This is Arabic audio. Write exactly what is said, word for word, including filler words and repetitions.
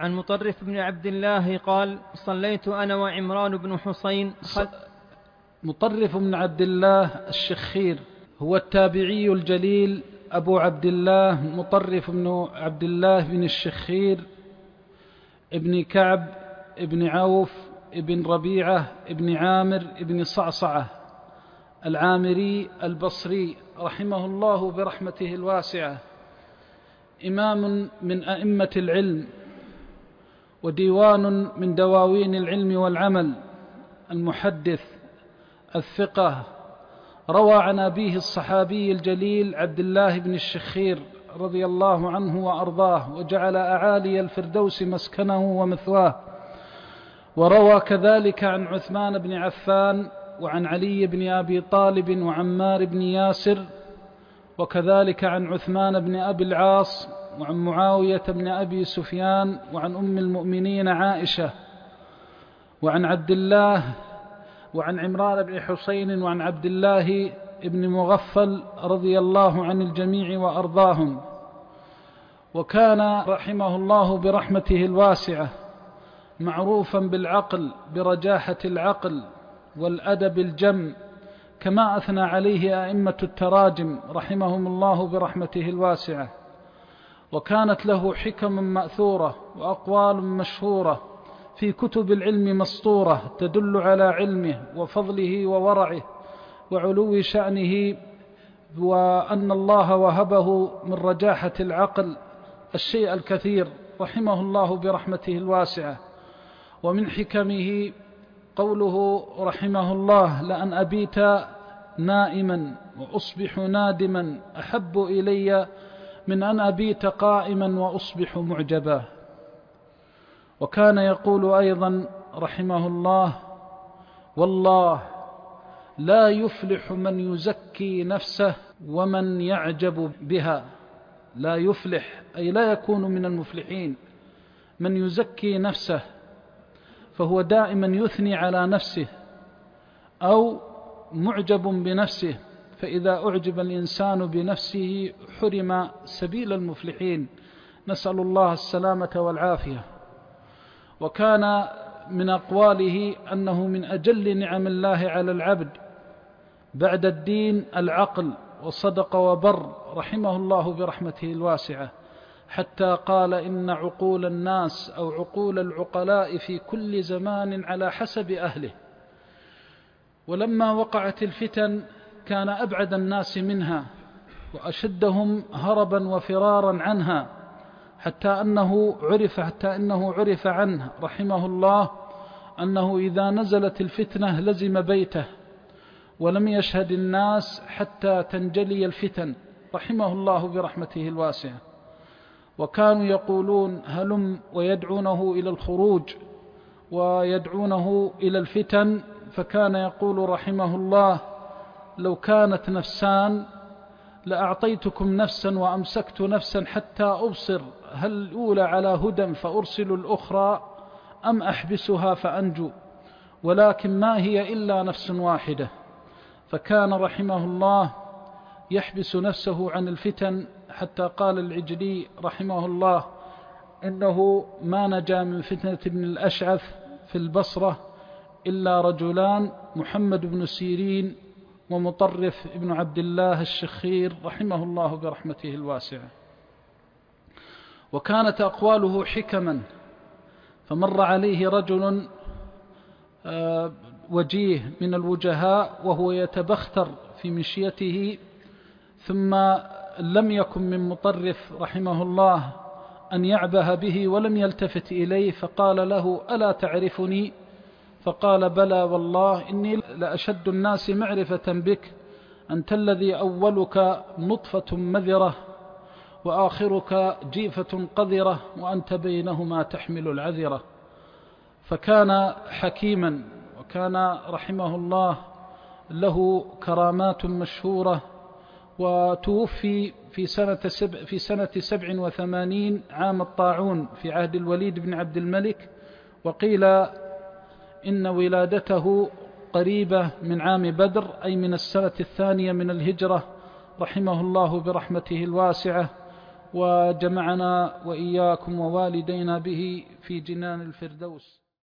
عن مطرف بن عبد الله قال: صليت أنا وعمران بن حسين خل... مطرف بن عبد الله الشخير هو التابعي الجليل أبو عبد الله مطرف بن عبد الله بن الشخير ابن كعب ابن عوف ابن ربيعة ابن عامر ابن صعصعة العامري البصري رحمه الله برحمته الواسعة، إمام من أئمة العلم وديوان من دواوين العلم والعمل، المحدث الثقة، روى عن أبيه الصحابي الجليل عبد الله بن الشخير رضي الله عنه وأرضاه، وجعل أعالي الفردوس مسكنه ومثواه. وروى كذلك عن عثمان بن عفان وعن علي بن أبي طالب وعمار بن ياسر، وكذلك عن عثمان بن أبي العاص وعن معاوية بن أبي سفيان وعن أم المؤمنين عائشة وعن عبد الله وعن عمران بن حسين وعن عبد الله بن مغفل رضي الله عن الجميع وأرضاهم. وكان رحمه الله برحمته الواسعة معروفا بالعقل، برجاحة العقل والأدب الجم، كما أثنى عليه أئمة التراجم رحمهم الله برحمته الواسعة. وكانت له حكم مأثورة وأقوال مشهورة في كتب العلم مسطورة تدل على علمه وفضله وورعه وعلو شأنه، وأن الله وهبه من رجاحة العقل الشيء الكثير رحمه الله برحمته الواسعة. ومن حكمه قوله رحمه الله: لأن أبيت نائما وأصبح نادما أحب إلي من أن أبيت قائما وأصبح معجبا. وكان يقول أيضا رحمه الله: والله لا يفلح من يزكي نفسه ومن يعجب بها. لا يفلح أي لا يكون من المفلحين من يزكي نفسه، فهو دائما يثني على نفسه أو معجب بنفسه، فإذا أعجب الإنسان بنفسه حرم سبيل المفلحين، نسأل الله السلامة والعافية. وكان من أقواله أنه من أجل نعم الله على العبد بعد الدين العقل، وصدق وبر رحمه الله برحمته الواسعة، حتى قال: إن عقول الناس أو عقول العقلاء في كل زمان على حسب أهله. ولما وقعت الفتن كان أبعد الناس منها وأشدهم هربا وفرارا عنها، حتى أنه عرف حتى أنه عرف عنه رحمه الله أنه إذا نزلت الفتنة لزم بيته ولم يشهد الناس حتى تنجلي الفتن، رحمه الله برحمته الواسعة. وكانوا يقولون هلم، ويدعونه إلى الخروج ويدعونه إلى الفتن، فكان يقول رحمه الله: لو كانت نفسان لأعطيتكم نفسا وأمسكت نفسا حتى أبصر هل الأولى على هدى فأرسل الأخرى أم أحبسها فأنجو، ولكن ما هي إلا نفس واحدة. فكان رحمه الله يحبس نفسه عن الفتن، حتى قال العجلي رحمه الله: إنه ما نجا من فتنة ابن الأشعث في البصرة إلا رجلان، محمد بن سيرين ومطرف ابن عبد الله الشخير رحمه الله برحمته الواسعة. وكانت أقواله حكما، فمر عليه رجل وجيه من الوجهاء وهو يتبختر في مشيته، ثم لم يكن من مطرف رحمه الله أن يعبه به ولم يلتفت إليه، فقال له: ألا تعرفني؟ فقال: بلى والله، إني لأشد الناس معرفة بك، أنت الذي أولك نطفة مذرة وآخرك جيفة قذرة وأنت بينهما تحمل العذرة. فكان حكيما، وكان رحمه الله له كرامات مشهورة، وتوفي في سنة سبع, في سنة سبع وثمانين عام الطاعون في عهد الوليد بن عبد الملك، وقيل إن ولادته قريبة من عام بدر، أي من السنة الثانية من الهجرة، رحمه الله برحمته الواسعة. وجمعنا وإياكم ووالدينا به في جنان الفردوس.